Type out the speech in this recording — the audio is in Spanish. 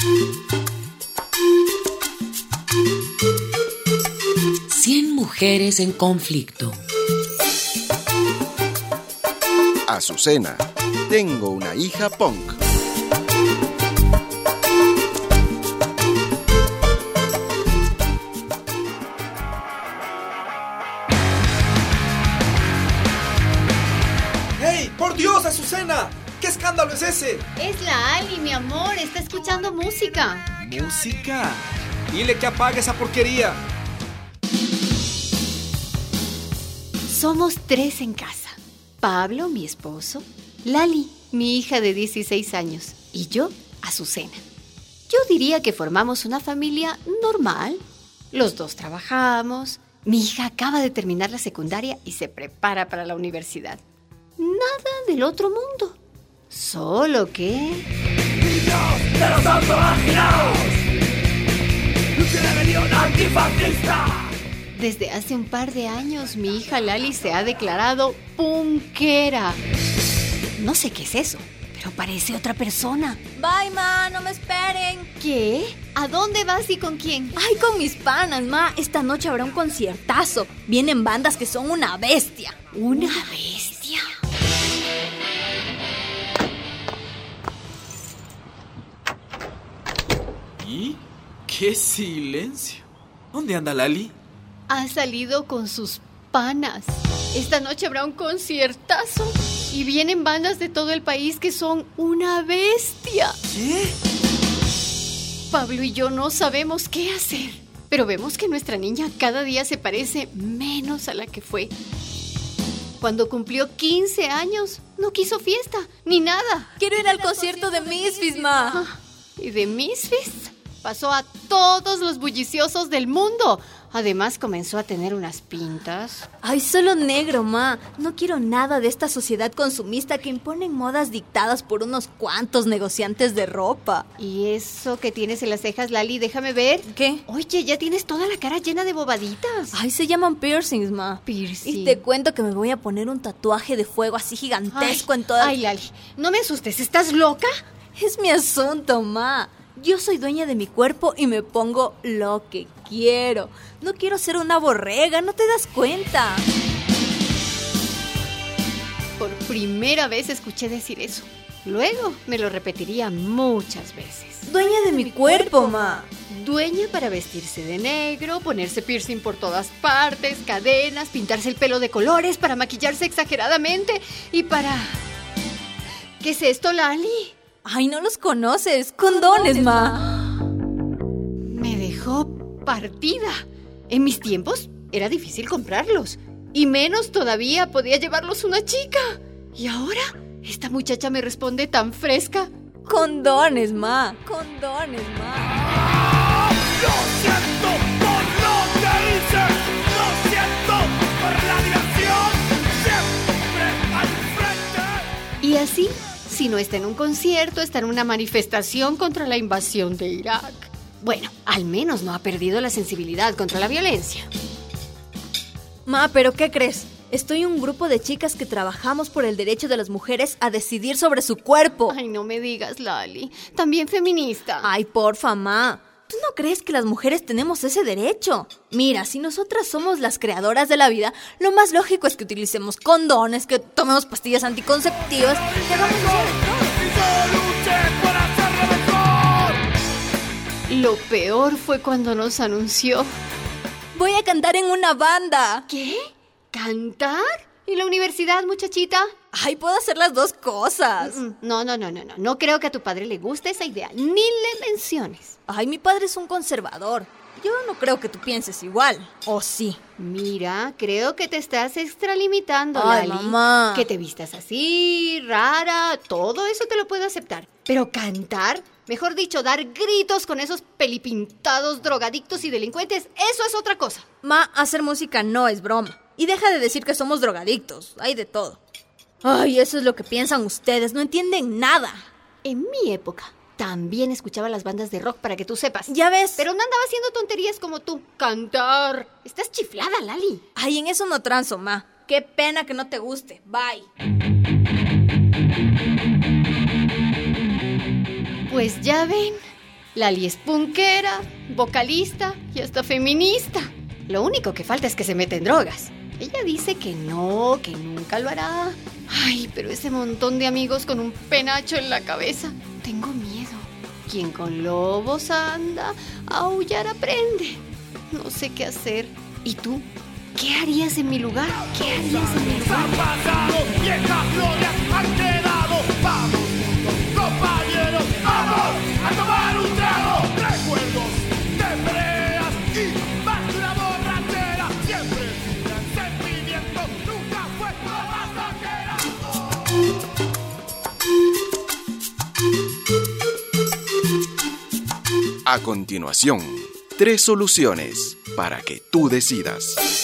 Cien mujeres en conflicto. Azucena, tengo una hija punk. ¡Hey! ¡Por Dios, Azucena! ¿Qué escándalo es ese? Es la Ali, mi amor, está escuchando música. ¿Música? Dile que apague esa porquería. Somos 3 en casa. Pablo, mi esposo, Lali, mi hija de 16 años, y yo, Azucena. Yo diría que formamos una familia normal. Los 2 trabajamos. Mi hija acaba de terminar la secundaria y se prepara para la universidad. Nada del otro mundo. Solo que... ¡Niños de los automarginados! ¡Lucha de rebelión antifascista! Desde hace un par de años, mi hija Lali se ha declarado punkera. No sé qué es eso, pero parece otra persona. Bye, ma, no me esperen. ¿Qué? ¿A dónde vas y con quién? Ay, con mis panas, ma. Esta noche habrá un conciertazo. Vienen bandas que son una bestia. ¿Una bestia? ¿Y? ¡Qué silencio! ¿Dónde anda Lali? Ha salido con sus panas. Esta noche habrá un conciertazo y vienen bandas de todo el país que son una bestia. ¿Qué? Pablo y yo no sabemos qué hacer, pero vemos que nuestra niña cada día se parece menos a la que fue. Cuando cumplió 15 años, no quiso fiesta, ni nada. Quiero ir al concierto de Misfits, ma. ¿Y de Misfits? Pasó a todos los bulliciosos del mundo. Además, comenzó a tener unas pintas. Ay, solo negro, ma. No quiero nada de esta sociedad consumista que imponen modas dictadas por unos cuantos negociantes de ropa. ¿Y eso que tienes en las cejas, Lali? Déjame ver. ¿Qué? Oye, ya tienes toda la cara llena de bobaditas. Ay, se llaman piercings, ma. Piercing. Y te cuento que me voy a poner un tatuaje de fuego así gigantesco en toda... Ay, Lali, no me asustes. ¿Estás loca? Es mi asunto, ma. Yo soy dueña de mi cuerpo y me pongo lo que quiero. No quiero ser una borrega, ¿no te das cuenta? Por primera vez escuché decir eso. Luego me lo repetiría muchas veces. Dueña de mi cuerpo, ma. Dueña para vestirse de negro, ponerse piercing por todas partes, cadenas, pintarse el pelo de colores, para maquillarse exageradamente y para... ¿Qué es esto, Lali? Ay, no los conoces. Condones, ma. Me dejó partida. En mis tiempos era difícil comprarlos. Y menos todavía podía llevarlos una chica. Y ahora esta muchacha me responde tan fresca. Condones, ma. Condones, ma. Lo siento por lo que hice. Lo siento por la diversión. Siempre al frente. Y así, si no está en un concierto, está en una manifestación contra la invasión de Irak. Bueno, al menos no ha perdido la sensibilidad contra la violencia. Ma, ¿pero qué crees? Estoy en un grupo de chicas que trabajamos por el derecho de las mujeres a decidir sobre su cuerpo. Ay, no me digas, Lali. También feminista. Ay, porfa, ma. ¿Tú no crees que las mujeres tenemos ese derecho? Mira, si nosotras somos las creadoras de la vida, lo más lógico es que utilicemos condones, que tomemos pastillas anticonceptivas, que hagamos Lo peor fue cuando nos anunció. Voy a cantar en una banda. ¿Qué? ¿Cantar? ¿Y la universidad, muchachita? Ay, puedo hacer las dos cosas. No. No creo que a tu padre le guste esa idea. Ni le menciones. Ay, mi padre es un conservador. Yo no creo que tú pienses igual. ¿O sí? Mira, creo que te estás extralimitando, Ay, Lali. mamá. Que te vistas así, rara, todo eso te lo puedo aceptar. Pero cantar, mejor dicho, dar gritos con esos pelipintados drogadictos y delincuentes, eso es otra cosa. Ma, hacer música no es broma. Y deja de decir que somos drogadictos. Hay de todo. Ay, eso es lo que piensan ustedes. No entienden nada. En mi época también escuchaba las bandas de rock, para que tú sepas. Ya ves. Pero no andaba haciendo tonterías como tú. Cantar. Estás chiflada, Lali. Ay, en eso no transo, ma. Qué pena que no te guste. Bye. Pues ya ven, Lali es punkera, vocalista y hasta feminista. Lo único que falta es que se mete en drogas. Ella dice que no, que nunca lo hará. Ay, pero ese montón de amigos con un penacho en la cabeza. Tengo miedo. Quien con lobos anda, a aullar aprende. No sé qué hacer. ¿Y tú? ¿Qué harías en mi lugar? ¿Qué harías en mi lugar? Han pasado, viejas glorias han quedado. Vamos juntos, compañeros, vamos a tomar un trago. Recuerdos de peleas y más de una borrachera. Siempre un sentimiento, nunca fue pasajera. A continuación, 3 soluciones para que tú decidas.